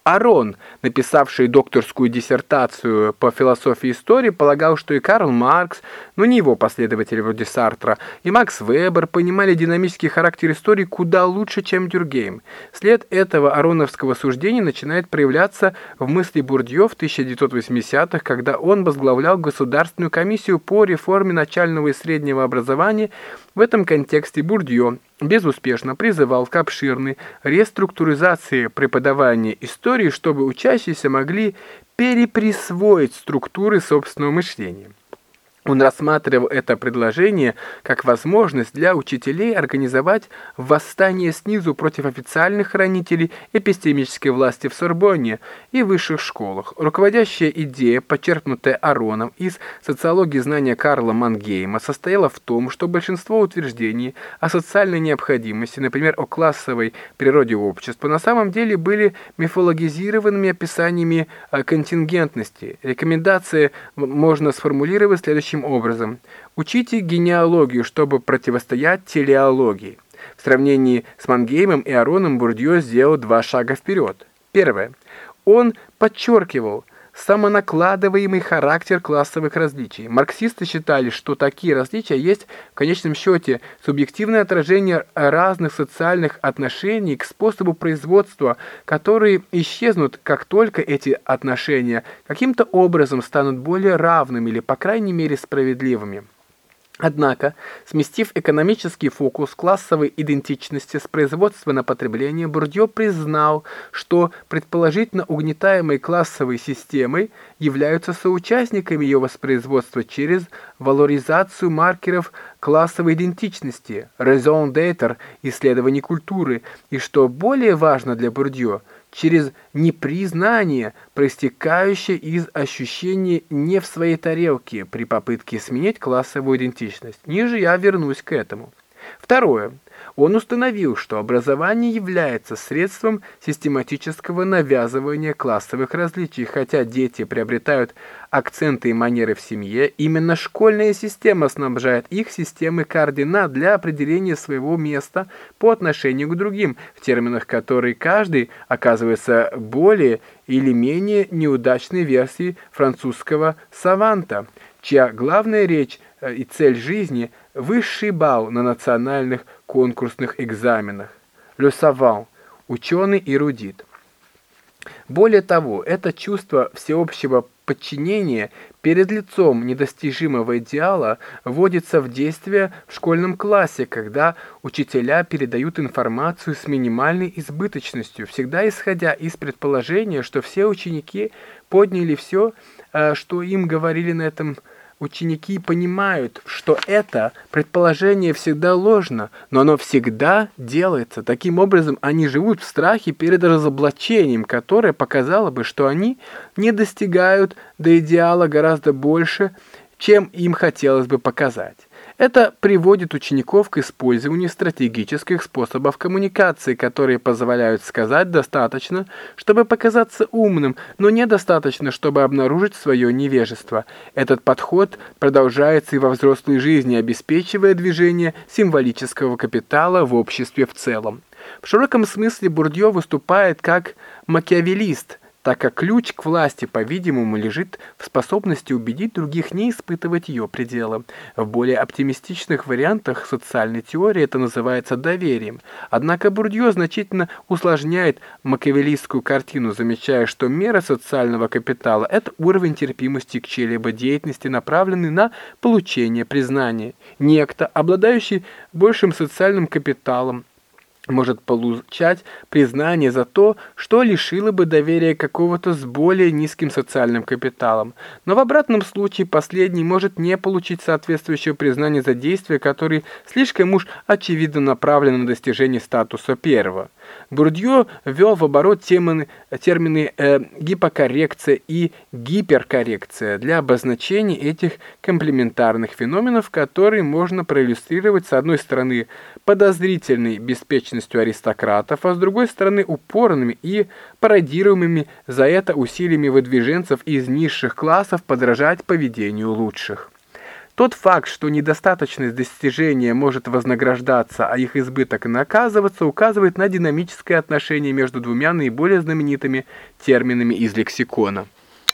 Арон, написавший докторскую диссертацию по философии истории, полагал, что и Карл Маркс, но не его последователи вроде Сартра, и Макс Вебер понимали динамический характер истории куда лучше, чем Дюркгейм. След этого ароновского суждения начинает проявляться в мысли Бурдье в 1980-х, когда он возглавлял Государственную комиссию по реформе начального и среднего образования. В этом контексте Бурдье безуспешно призывал к обширной реструктуризации преподавания истории, чтобы учащиеся могли переприсвоить структуры собственного мышления. Он рассматривал это предложение как возможность для учителей организовать восстание снизу против официальных хранителей эпистемической власти в Сорбонне и высших школах. Руководящая идея, подчеркнутая Ароном из социологии знания Карла Мангейма, состояла в том, что большинство утверждений о социальной необходимости, например, о классовой природе общества, на самом деле были мифологизированными описаниями контингентности. Рекомендации можно сформулировать следующим образом. Учите генеалогию, чтобы противостоять телеологии. В сравнении с Мангеймом и Ароном Бурдье сделал 2 шага вперед. Первое. Он подчеркивал самонакладываемый характер классовых различий. Марксисты считали, что такие различия есть в конечном счете субъективное отражение разных социальных отношений к способу производства, которые исчезнут, как только эти отношения каким-то образом станут более равными или, по крайней мере, справедливыми. Однако, сместив экономический фокус классовой идентичности с производства на потребление, Бурдье признал, что предположительно угнетаемые классовой системой являются соучастниками ее воспроизводства через валоризацию маркеров классовой идентичности, raison d'être, исследований культуры, и, что более важно для Бурдье, через непризнание, проистекающее из ощущения не в своей тарелке при попытке сменить классовую идентичность. Ниже я вернусь к этому. Второе. Он установил, что образование является средством систематического навязывания классовых различий. Хотя дети приобретают акценты и манеры в семье, именно школьная система снабжает их системой координат для определения своего места по отношению к другим, в терминах которой каждый оказывается более или менее неудачной версией французского саванта, чья главная речь и цель жизни – высший балл на национальных конкурсных экзаменах. Le savant – ученый-эрудит. Более того, это чувство всеобщего подчинения перед лицом недостижимого идеала вводится в действие в школьном классе, когда учителя передают информацию с минимальной избыточностью, всегда исходя из предположения, что все ученики поняли все, что им говорили на этом. Ученики понимают, что это предположение всегда ложно, но оно всегда делается. Таким образом, они живут в страхе перед разоблачением, которое показало бы, что они не достигают до идеала гораздо больше, чем им хотелось бы показать. Это приводит учеников к использованию стратегических способов коммуникации, которые позволяют сказать достаточно, чтобы показаться умным, но недостаточно, чтобы обнаружить свое невежество. Этот подход продолжается и во взрослой жизни, обеспечивая движение символического капитала в обществе в целом. В широком смысле Бурдье выступает как макиавеллист, так как ключ к власти, по-видимому, лежит в способности убедить других не испытывать ее пределы. В более оптимистичных вариантах социальной теории это называется доверием. Однако Бурдье значительно усложняет макиавеллистскую картину, замечая, что мера социального капитала – это уровень терпимости к чьей-либо деятельности, направленный на получение признания. Некто, обладающий большим социальным капиталом, может получать признание за то, что лишило бы доверия какого-то с более низким социальным капиталом. Но в обратном случае последний может не получить соответствующего признания за действия, которые слишком уж очевидно направлены на достижение статуса первого. Бурдье ввел в оборот термины гипокоррекция и гиперкоррекция для обозначения этих комплементарных феноменов, которые можно проиллюстрировать с одной стороны подозрительной беспечностью аристократов, а с другой стороны упорными и пародируемыми за это усилиями выдвиженцев из низших классов подражать поведению лучших. Тот факт, что недостаточность достижения может вознаграждаться, а их избыток наказываться, указывает на динамическое отношение между двумя наиболее знаменитыми терминами из лексикона.